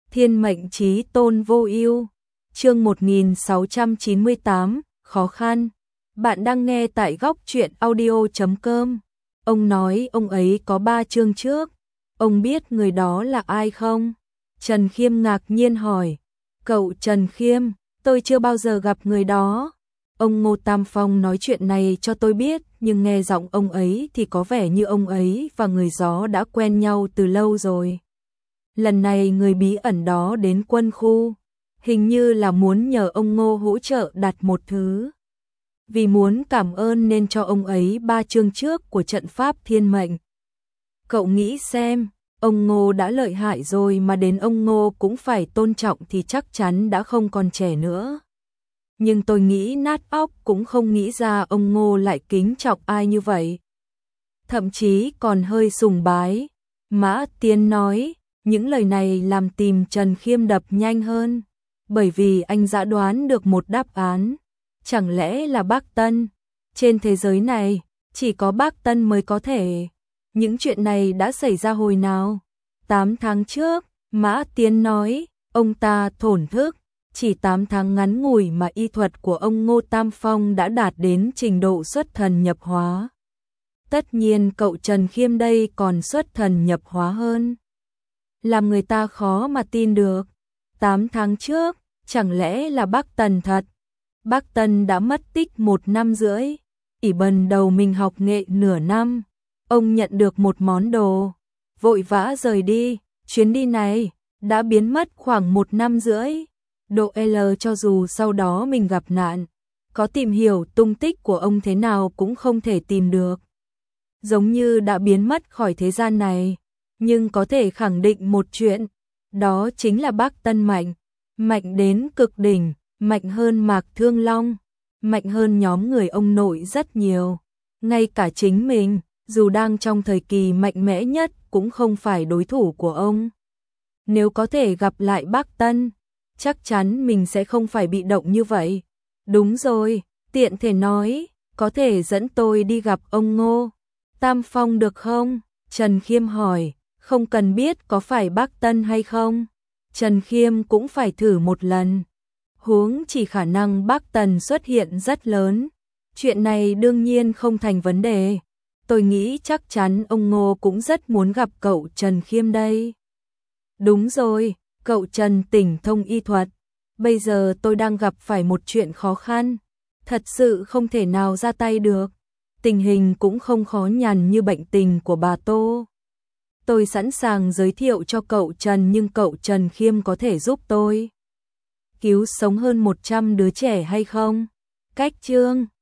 Thiên mệnh chí tôn vô ưu. Chương 1698, khó khăn. Bạn đang nghe tại góc truyện audio.com. Ông nói ông ấy có 3 chương trước. Ông biết người đó là ai không? Trần Khiêm ngạc nhiên hỏi. Cậu Trần Khiêm, tôi chưa bao giờ gặp người đó. Ông Ngô Tam Phong nói chuyện này cho tôi biết, nhưng nghe giọng ông ấy thì có vẻ như ông ấy và người gió đã quen nhau từ lâu rồi. Lần này người bí ẩn đó đến quân khu, hình như là muốn nhờ ông Ngô hỗ trợ đặt một thứ. Vì muốn cảm ơn nên cho ông ấy 3 chương trước của trận pháp thiên mệnh. Cậu nghĩ xem, ông Ngô đã lợi hại rồi mà đến ông Ngô cũng phải tôn trọng thì chắc chắn đã không còn trẻ nữa. Nhưng tôi nghĩ nát óc cũng không nghĩ ra ông Ngô lại kính trọng ai như vậy. Thậm chí còn hơi sùng bái. Mã Tiến nói, những lời này làm tim Trần Khiêm đập nhanh hơn. Bởi vì anh đã đoán được một đáp án. Chẳng lẽ là Bác Tân? Trên thế giới này, chỉ có Bác Tân mới có thể. Những chuyện này đã xảy ra hồi nào? 8 tháng trước, Mã Tiến nói, ông ta thổn thức. Chỉ 8 tháng ngắn ngủi mà y thuật của ông Ngô Tam Phong đã đạt đến trình độ xuất thần nhập hóa. Tất nhiên cậu Trần Khiêm đây còn xuất thần nhập hóa hơn. Làm người ta khó mà tin được. 8 tháng trước, chẳng lẽ là bác Tần thật? Bác Tần đã mất tích 1 năm rưỡi. ỷ bần đầu mình học nghệ nửa năm. Ông nhận được một món đồ. Vội vã rời đi. Chuyến đi này đã biến mất khoảng 1 năm rưỡi. Độ L cho dù sau đó mình gặp nạn, có tìm hiểu tung tích của ông thế nào cũng không thể tìm được. Giống như đã biến mất khỏi thế gian này, nhưng có thể khẳng định một chuyện, đó chính là bác Tân mạnh, mạnh đến cực đỉnh, mạnh hơn Mạc Thương Long, mạnh hơn nhóm người ông nội rất nhiều. Ngay cả chính mình, dù đang trong thời kỳ mạnh mẽ nhất cũng không phải đối thủ của ông. Nếu có thể gặp lại bác Tân, chắc chắn mình sẽ không phải bị động như vậy. Đúng rồi, tiện thể nói, có thể dẫn tôi đi gặp ông Ngô Tam Phong được không? Trần Khiêm hỏi, không cần biết có phải bác Tân hay không. Trần Khiêm cũng phải thử một lần. Huống chỉ khả năng bác Tần xuất hiện rất lớn. Chuyện này đương nhiên không thành vấn đề. Tôi nghĩ chắc chắn ông Ngô cũng rất muốn gặp cậu Trần Khiêm đây. Đúng rồi. Cậu Trần tỉnh thông y thuật, bây giờ tôi đang gặp phải một chuyện khó khăn, thật sự không thể nào ra tay được, tình hình cũng không khó nhằn như bệnh tình của bà Tô. Tôi sẵn sàng giới thiệu cho cậu Trần nhưng cậu Trần Khiêm có thể giúp tôi cứu sống hơn 100 đứa trẻ hay không? Cách chương